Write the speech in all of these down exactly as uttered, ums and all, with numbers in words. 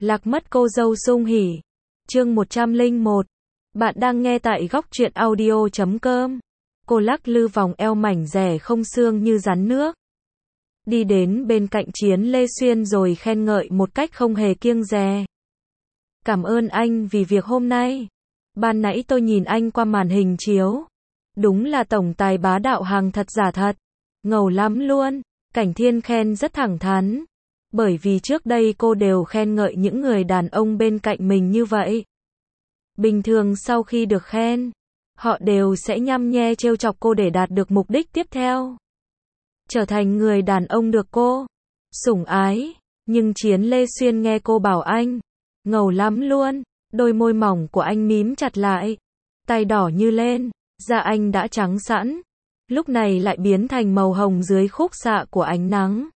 Lạc mất cô dâu sung hỉ. Chương một trăm lẻ một. Bạn đang nghe tại góc truyện audio chấm com. Cô lắc lư vòng eo mảnh dẻ không xương như rắn nước. Đi đến bên cạnh Chiến Lê Xuyên rồi khen ngợi một cách không hề kiêng dè. Cảm ơn anh vì việc hôm nay. Ban nãy tôi nhìn anh qua màn hình chiếu. Đúng là tổng tài bá đạo hàng thật giả thật. Ngầu lắm luôn. Cảnh Thiên khen rất thẳng thắn. Bởi vì trước đây cô đều khen ngợi những người đàn ông bên cạnh mình như vậy. Bình thường sau khi được khen, họ đều sẽ nhăm nhe trêu chọc cô để đạt được mục đích tiếp theo. Trở thành người đàn ông được cô sủng ái. Nhưng Chiến Lê Xuyên nghe cô bảo anh ngầu lắm luôn, đôi môi mỏng của anh mím chặt lại, tay đỏ như lên, da anh đã trắng sẵn, lúc này lại biến thành màu hồng dưới khúc xạ của ánh nắng.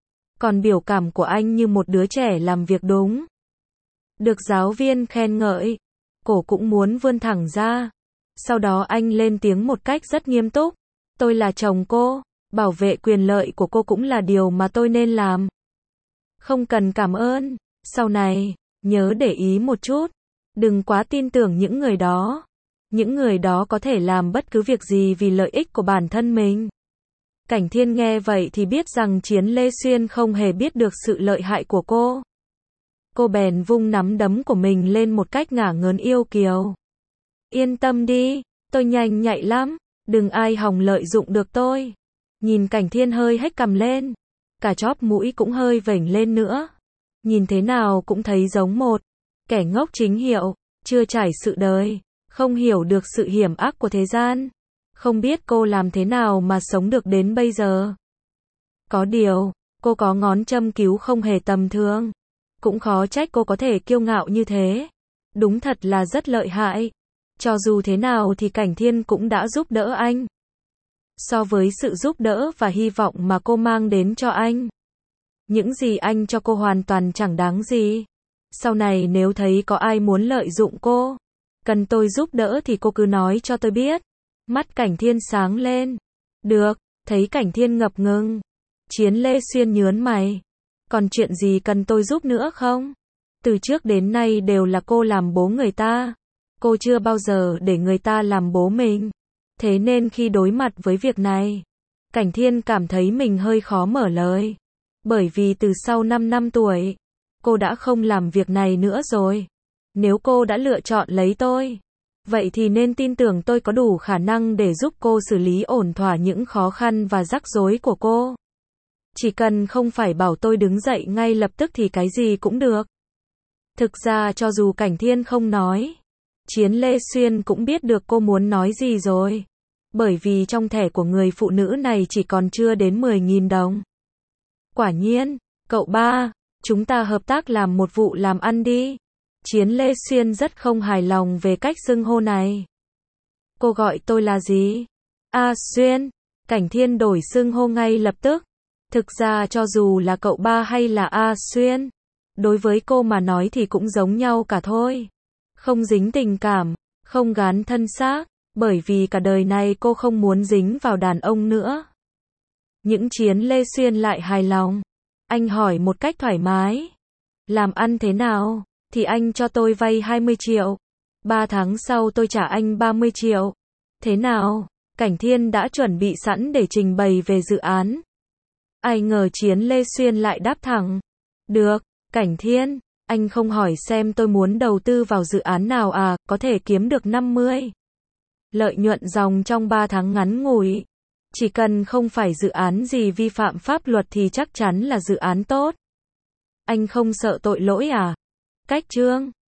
Còn biểu cảm của anh như một đứa trẻ làm việc đúng. Được giáo viên khen ngợi, cổ cũng muốn vươn thẳng ra. Sau đó anh lên tiếng một cách rất nghiêm túc. Tôi là chồng cô, bảo vệ quyền lợi của cô cũng là điều mà tôi nên làm. Không cần cảm ơn, sau này, nhớ để ý một chút. Đừng quá tin tưởng những người đó. Những người đó có thể làm bất cứ việc gì vì lợi ích của bản thân mình. Cảnh Thiên nghe vậy thì biết rằng Chiến Lê Xuyên không hề biết được sự lợi hại của cô. Cô bèn vung nắm đấm của mình lên một cách ngả ngớn yêu kiều. Yên tâm đi, tôi nhanh nhạy lắm, đừng ai hòng lợi dụng được tôi. Nhìn Cảnh Thiên hơi hếch cằm lên, cả chóp mũi cũng hơi vểnh lên nữa. Nhìn thế nào cũng thấy giống một kẻ ngốc chính hiệu, chưa trải sự đời, không hiểu được sự hiểm ác của thế gian. Không biết cô làm thế nào mà sống được đến bây giờ. Có điều, cô có ngón châm cứu không hề tầm thường. Cũng khó trách cô có thể kiêu ngạo như thế. Đúng thật là rất lợi hại. Cho dù thế nào thì Cảnh Thiên cũng đã giúp đỡ anh. So với sự giúp đỡ và hy vọng mà cô mang đến cho anh, những gì anh cho cô hoàn toàn chẳng đáng gì. Sau này nếu thấy có ai muốn lợi dụng cô, cần tôi giúp đỡ thì cô cứ nói cho tôi biết. Mắt Cảnh Thiên sáng lên. Được, thấy Cảnh Thiên ngập ngừng. Chiến Lê Xuyên nhớn mày. Còn chuyện gì cần tôi giúp nữa không? Từ trước đến nay đều là cô làm bố người ta. Cô chưa bao giờ để người ta làm bố mình. Thế nên khi đối mặt với việc này, Cảnh Thiên cảm thấy mình hơi khó mở lời. Bởi vì từ sau năm năm tuổi, cô đã không làm việc này nữa rồi. Nếu cô đã lựa chọn lấy tôi, vậy thì nên tin tưởng tôi có đủ khả năng để giúp cô xử lý ổn thỏa những khó khăn và rắc rối của cô. Chỉ cần không phải bảo tôi đứng dậy ngay lập tức thì cái gì cũng được. Thực ra cho dù Cảnh Thiên không nói, Chiến Lê Xuyên cũng biết được cô muốn nói gì rồi. Bởi vì trong thẻ của người phụ nữ này chỉ còn chưa đến mười nghìn đồng. Quả nhiên, cậu ba, chúng ta hợp tác làm một vụ làm ăn đi. Chiến Lê Xuyên rất không hài lòng về cách xưng hô này. Cô gọi tôi là gì? A Xuyên. Cảnh Thiên đổi xưng hô ngay lập tức. Thực ra cho dù là cậu ba hay là A Xuyên, đối với cô mà nói thì cũng giống nhau cả thôi. Không dính tình cảm, không gán thân xác, bởi vì cả đời này cô không muốn dính vào đàn ông nữa. Những Chiến Lê Xuyên lại hài lòng. Anh hỏi một cách thoải mái. Làm ăn thế nào? Thì anh cho tôi vay hai mươi triệu. Ba tháng sau tôi trả anh ba mươi triệu. Thế nào? Cảnh Thiên đã chuẩn bị sẵn để trình bày về dự án. Ai ngờ Chiến Lê Xuyên lại đáp thẳng. Được, Cảnh Thiên, anh không hỏi xem tôi muốn đầu tư vào dự án nào à, có thể kiếm được năm mươi. Lợi nhuận ròng trong ba tháng ngắn ngủi. Chỉ cần không phải dự án gì vi phạm pháp luật thì chắc chắn là dự án tốt. Anh không sợ tội lỗi à? Cách chương